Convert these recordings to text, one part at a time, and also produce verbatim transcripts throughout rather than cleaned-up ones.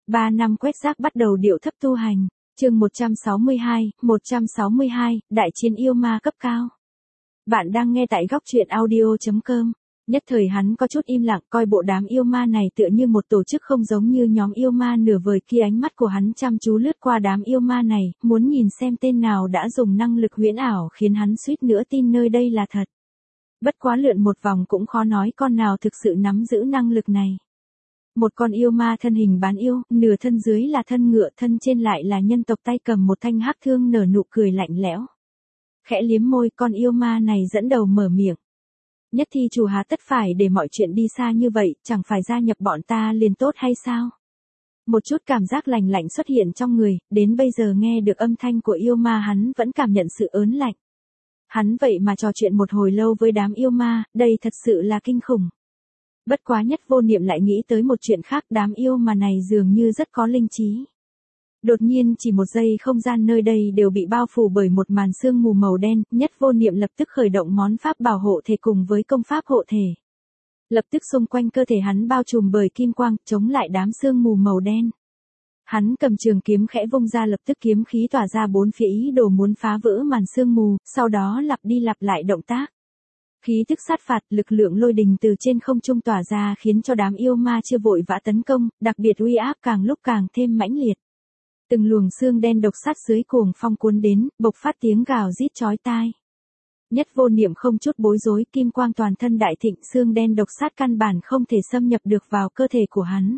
Ba năm quét rác bắt đầu điệu thấp tu hành. Chương một trăm sáu mươi hai, một trăm sáu mươi hai, Đại chiến yêu ma cấp cao. Bạn đang nghe tại góc truyện audio chấm com. Nhất thời hắn có chút im lặng, coi bộ đám yêu ma này tựa như một tổ chức không giống như nhóm yêu ma nửa vời kia. Ánh mắt của hắn chăm chú lướt qua đám yêu ma này, muốn nhìn xem tên nào đã dùng năng lực huyễn ảo khiến hắn suýt nữa tin nơi đây là thật. Bất quá lượn một vòng cũng khó nói con nào thực sự nắm giữ năng lực này. Một con yêu ma thân hình bán yêu, nửa thân dưới là thân ngựa, thân trên lại là nhân tộc, tay cầm một thanh hắc thương, nở nụ cười lạnh lẽo. Khẽ liếm môi, con yêu ma này dẫn đầu mở miệng. Nhất thi chủ hà tất phải để mọi chuyện đi xa như vậy, chẳng phải gia nhập bọn ta liền tốt hay sao? Một chút cảm giác lạnh lạnh xuất hiện trong người, đến bây giờ nghe được âm thanh của yêu ma hắn vẫn cảm nhận sự ớn lạnh. Hắn vậy mà trò chuyện một hồi lâu với đám yêu ma, đây thật sự là kinh khủng. Bất quá Nhất Vô Niệm lại nghĩ tới một chuyện khác, đám yêu mà này dường như rất có linh trí. Đột nhiên chỉ một giây không gian nơi đây đều bị bao phủ bởi một màn sương mù màu đen, Nhất Vô Niệm lập tức khởi động món pháp bảo hộ thể cùng với công pháp hộ thể. Lập tức xung quanh cơ thể hắn bao trùm bởi kim quang, chống lại đám sương mù màu đen. Hắn cầm trường kiếm khẽ vung ra, lập tức kiếm khí tỏa ra bốn phía, ý đồ muốn phá vỡ màn sương mù, sau đó lặp đi lặp lại động tác. Khí tức sát phạt, lực lượng lôi đình từ trên không trung tỏa ra khiến cho đám yêu ma chưa vội vã tấn công, đặc biệt uy áp càng lúc càng thêm mãnh liệt. Từng luồng xương đen độc sát dưới cuồng phong cuốn đến, bộc phát tiếng gào rít chói tai. Nhất Vô Niệm không chút bối rối, kim quang toàn thân đại thịnh, xương đen độc sát căn bản không thể xâm nhập được vào cơ thể của hắn.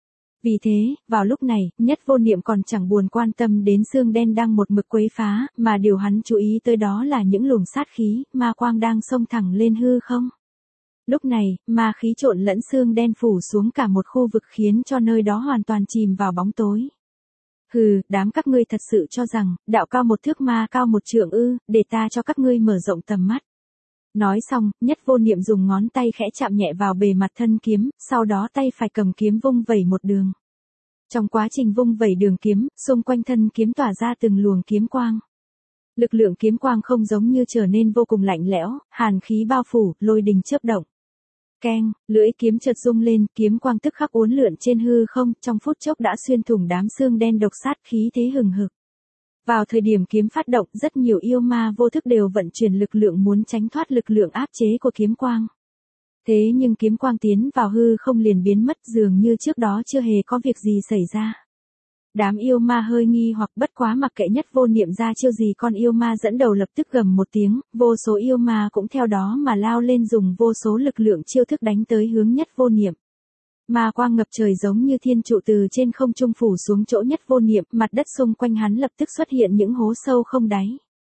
Vì thế, vào lúc này, Nhất Vô Niệm còn chẳng buồn quan tâm đến xương đen đang một mực quấy phá, mà điều hắn chú ý tới đó là những luồng sát khí, ma quang đang xông thẳng lên hư không. Lúc này, ma khí trộn lẫn xương đen phủ xuống cả một khu vực khiến cho nơi đó hoàn toàn chìm vào bóng tối. Hừ, đám các ngươi thật sự cho rằng, đạo cao một thước ma cao một trượng ư, để ta cho các ngươi mở rộng tầm mắt. Nói xong, Nhất Vô Niệm dùng ngón tay khẽ chạm nhẹ vào bề mặt thân kiếm, sau đó tay phải cầm kiếm vung vẩy một đường. Trong quá trình vung vẩy đường kiếm, xung quanh thân kiếm tỏa ra từng luồng kiếm quang. Lực lượng kiếm quang không giống như trở nên vô cùng lạnh lẽo, hàn khí bao phủ, lôi đình chớp động. Keng, lưỡi kiếm chợt rung lên, kiếm quang tức khắc uốn lượn trên hư không, trong phút chốc đã xuyên thủng đám xương đen độc sát, khí thế hừng hực. Vào thời điểm kiếm phát động, rất nhiều yêu ma vô thức đều vận chuyển lực lượng muốn tránh thoát lực lượng áp chế của kiếm quang. Thế nhưng kiếm quang tiến vào hư không liền biến mất, dường như trước đó chưa hề có việc gì xảy ra. Đám yêu ma hơi nghi hoặc, bất quá mặc kệ Nhất Vô Niệm ra chiêu gì, con yêu ma dẫn đầu lập tức gầm một tiếng, vô số yêu ma cũng theo đó mà lao lên, dùng vô số lực lượng chiêu thức đánh tới hướng Nhất Vô Niệm. Ma quang ngập trời giống như thiên trụ từ trên không trung phủ xuống chỗ Nhất Vô Niệm, mặt đất xung quanh hắn lập tức xuất hiện những hố sâu không đáy.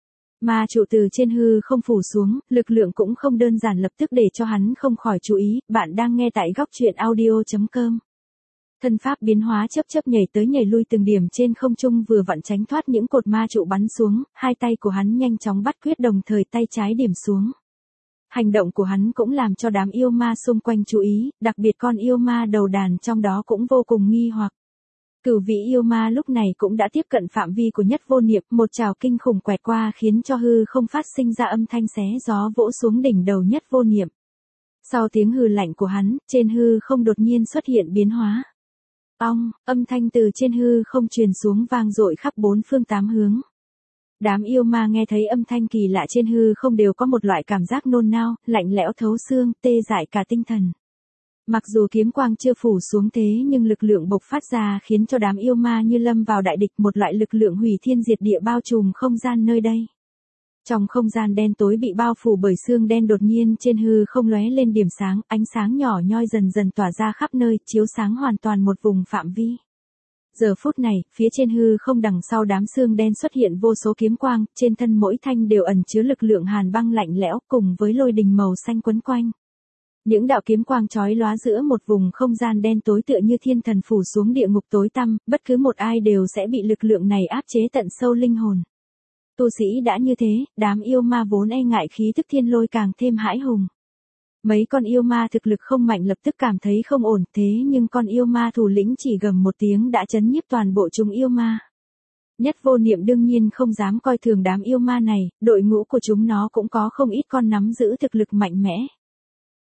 Ma trụ từ trên hư không phủ xuống, lực lượng cũng không đơn giản, lập tức để cho hắn không khỏi chú ý. Bạn đang nghe tại góc truyện audio chấm com. Thân pháp biến hóa, chớp chớp nhảy tới nhảy lui từng điểm trên không trung, vừa vặn tránh thoát những cột ma trụ bắn xuống, hai tay của hắn nhanh chóng bắt quyết, đồng thời tay trái điểm xuống. Hành động của hắn cũng làm cho đám yêu ma xung quanh chú ý, đặc biệt con yêu ma đầu đàn trong đó cũng vô cùng nghi hoặc. Cửu vị yêu ma lúc này cũng đã tiếp cận phạm vi của Nhất Vô Niệm, một trảo kinh khủng quẹt qua khiến cho hư không phát sinh ra âm thanh xé gió vỗ xuống đỉnh đầu Nhất Vô Niệm. Sau tiếng hừ lạnh của hắn, trên hư không đột nhiên xuất hiện biến hóa. Ong, âm thanh từ trên hư không truyền xuống vang dội khắp bốn phương tám hướng. Đám yêu ma nghe thấy âm thanh kỳ lạ trên hư không đều có một loại cảm giác nôn nao, lạnh lẽo thấu xương, tê dại cả tinh thần. Mặc dù kiếm quang chưa phủ xuống thế nhưng lực lượng bộc phát ra khiến cho đám yêu ma như lâm vào đại địch, một loại lực lượng hủy thiên diệt địa bao trùm không gian nơi đây. Trong không gian đen tối bị bao phủ bởi xương đen, đột nhiên trên hư không lóe lên điểm sáng, ánh sáng nhỏ nhoi dần dần tỏa ra khắp nơi, chiếu sáng hoàn toàn một vùng phạm vi. Giờ phút này, phía trên hư không đằng sau đám xương đen xuất hiện vô số kiếm quang, trên thân mỗi thanh đều ẩn chứa lực lượng hàn băng lạnh lẽo cùng với lôi đình màu xanh quấn quanh. Những đạo kiếm quang chói lóa giữa một vùng không gian đen tối tựa như thiên thần phủ xuống địa ngục tối tăm, bất cứ một ai đều sẽ bị lực lượng này áp chế tận sâu linh hồn. Tu sĩ đã như thế, đám yêu ma vốn e ngại khí tức thiên lôi càng thêm hãi hùng. Mấy con yêu ma thực lực không mạnh lập tức cảm thấy không ổn, thế nhưng con yêu ma thủ lĩnh chỉ gầm một tiếng đã chấn nhiếp toàn bộ chúng yêu ma. Nhất Vô Niệm đương nhiên không dám coi thường đám yêu ma này, đội ngũ của chúng nó cũng có không ít con nắm giữ thực lực mạnh mẽ.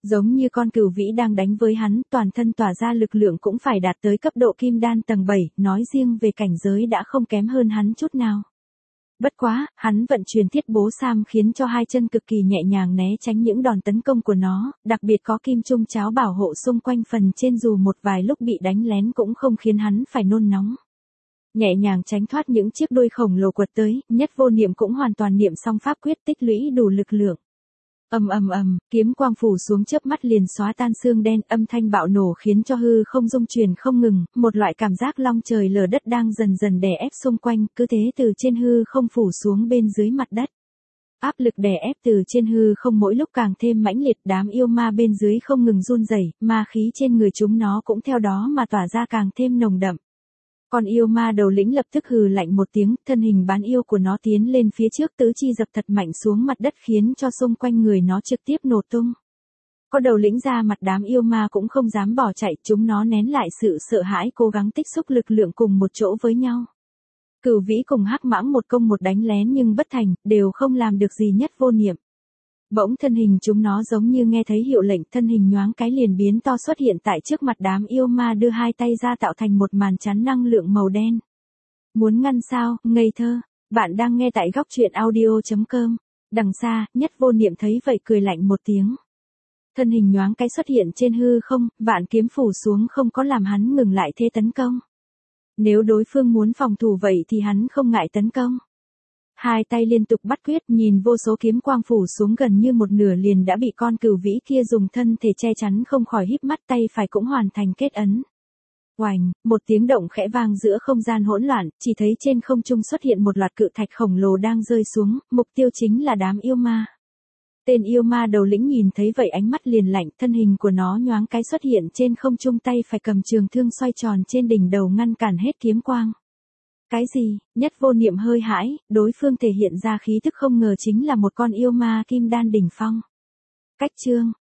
Giống như con cừu vĩ đang đánh với hắn, toàn thân tỏa ra lực lượng cũng phải đạt tới cấp độ kim đan tầng bảy, nói riêng về cảnh giới đã không kém hơn hắn chút nào. Bất quá, hắn vận chuyển thiết bố sam khiến cho hai chân cực kỳ nhẹ nhàng né tránh những đòn tấn công của nó, đặc biệt có kim trung cháo bảo hộ xung quanh phần trên dù một vài lúc bị đánh lén cũng không khiến hắn phải nôn nóng. Nhẹ nhàng tránh thoát những chiếc đuôi khổng lồ quật tới, Nhất Vô Niệm cũng hoàn toàn niệm xong pháp quyết tích lũy đủ lực lượng. Ầm ầm ầm, kiếm quang phủ xuống chớp mắt liền xóa tan xương đen, âm thanh bạo nổ khiến cho hư không rung chuyển không ngừng, một loại cảm giác long trời lở đất đang dần dần đè ép xung quanh, cứ thế từ trên hư không phủ xuống bên dưới mặt đất. Áp lực đè ép từ trên hư không mỗi lúc càng thêm mãnh liệt, đám yêu ma bên dưới không ngừng run rẩy, ma khí trên người chúng nó cũng theo đó mà tỏa ra càng thêm nồng đậm. Con yêu ma đầu lĩnh lập tức hừ lạnh một tiếng, thân hình bán yêu của nó tiến lên phía trước, tứ chi dập thật mạnh xuống mặt đất khiến cho xung quanh người nó trực tiếp nổ tung. Có đầu lĩnh ra mặt, đám yêu ma cũng không dám bỏ chạy, chúng nó nén lại sự sợ hãi, cố gắng tích xúc lực lượng cùng một chỗ với nhau. Cửu vĩ cùng hắc mãng một công một đánh lén nhưng bất thành, đều không làm được gì Nhất Vô Niệm. Bỗng thân hình chúng nó giống như nghe thấy hiệu lệnh, thân hình nhoáng cái liền biến to xuất hiện tại trước mặt đám yêu ma, đưa hai tay ra tạo thành một màn chắn năng lượng màu đen. Muốn ngăn sao, ngây thơ, bạn đang nghe tại góc truyện audio chấm com. Đằng xa, Nhất Vô Niệm thấy vậy cười lạnh một tiếng. Thân hình nhoáng cái xuất hiện trên hư không, vạn kiếm phủ xuống không có làm hắn ngừng lại thế tấn công. Nếu đối phương muốn phòng thủ vậy thì hắn không ngại tấn công. Hai tay liên tục bắt quyết, nhìn vô số kiếm quang phủ xuống, gần như một nửa liền đã bị con cừu vĩ kia dùng thân thể che chắn, không khỏi híp mắt, tay phải cũng hoàn thành kết ấn. Oành, một tiếng động khẽ vang giữa không gian hỗn loạn, chỉ thấy trên không trung xuất hiện một loạt cự thạch khổng lồ đang rơi xuống, mục tiêu chính là đám yêu ma. Tên yêu ma đầu lĩnh nhìn thấy vậy ánh mắt liền lạnh, thân hình của nó nhoáng cái xuất hiện trên không trung, tay phải cầm trường thương xoay tròn trên đỉnh đầu ngăn cản hết kiếm quang. Cái gì? Nhất Vô Niệm hơi hãi, đối phương thể hiện ra khí tức không ngờ chính là một con yêu ma kim đan đỉnh phong. Cách chương,